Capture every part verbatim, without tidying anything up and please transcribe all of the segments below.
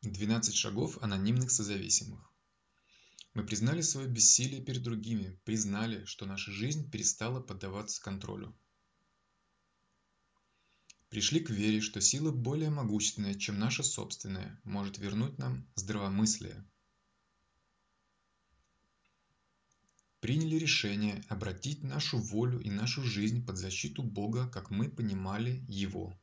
двенадцать шагов анонимных созависимых. Мы признали свое бессилие перед другими, признали, что наша жизнь перестала поддаваться контролю. Пришли к вере, что сила более могущественная, чем наша собственная, может вернуть нам здравомыслие. Приняли решение обратить нашу волю и нашу жизнь под защиту Бога, как мы понимали Его.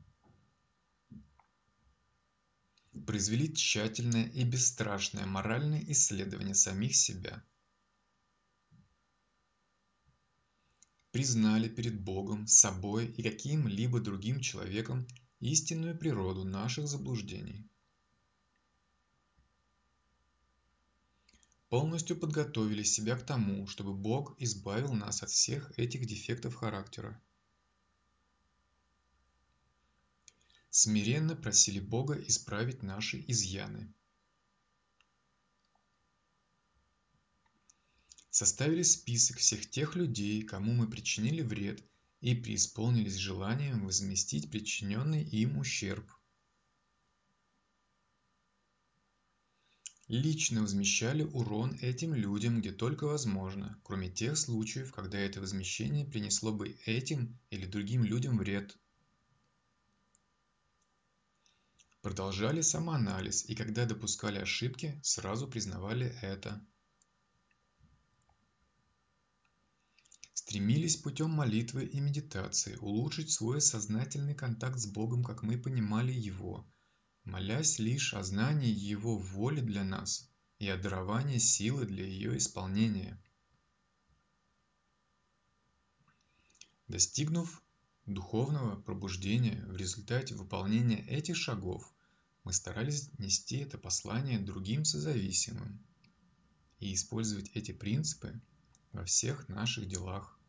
Произвели тщательное и бесстрашное моральное исследование самих себя. Признали перед Богом, собой и каким-либо другим человеком истинную природу наших заблуждений. Полностью подготовили себя к тому, чтобы Бог избавил нас от всех этих дефектов характера. Смиренно просили Бога исправить наши изъяны. Составили список всех тех людей, кому мы причинили вред, и преисполнились желанием возместить причиненный им ущерб. Лично возмещали урон этим людям, где только возможно, кроме тех случаев, когда это возмещение принесло бы этим или другим людям вред. Продолжали самоанализ, и когда допускали ошибки, сразу признавали это. Стремились путем молитвы и медитации улучшить свой сознательный контакт с Богом, как мы понимали Его, молясь лишь о знании Его воли для нас и о даровании силы для ее исполнения. Достигнув духовного пробуждения в результате выполнения этих шагов, мы старались нести это послание другим созависимым и использовать эти принципы во всех наших делах.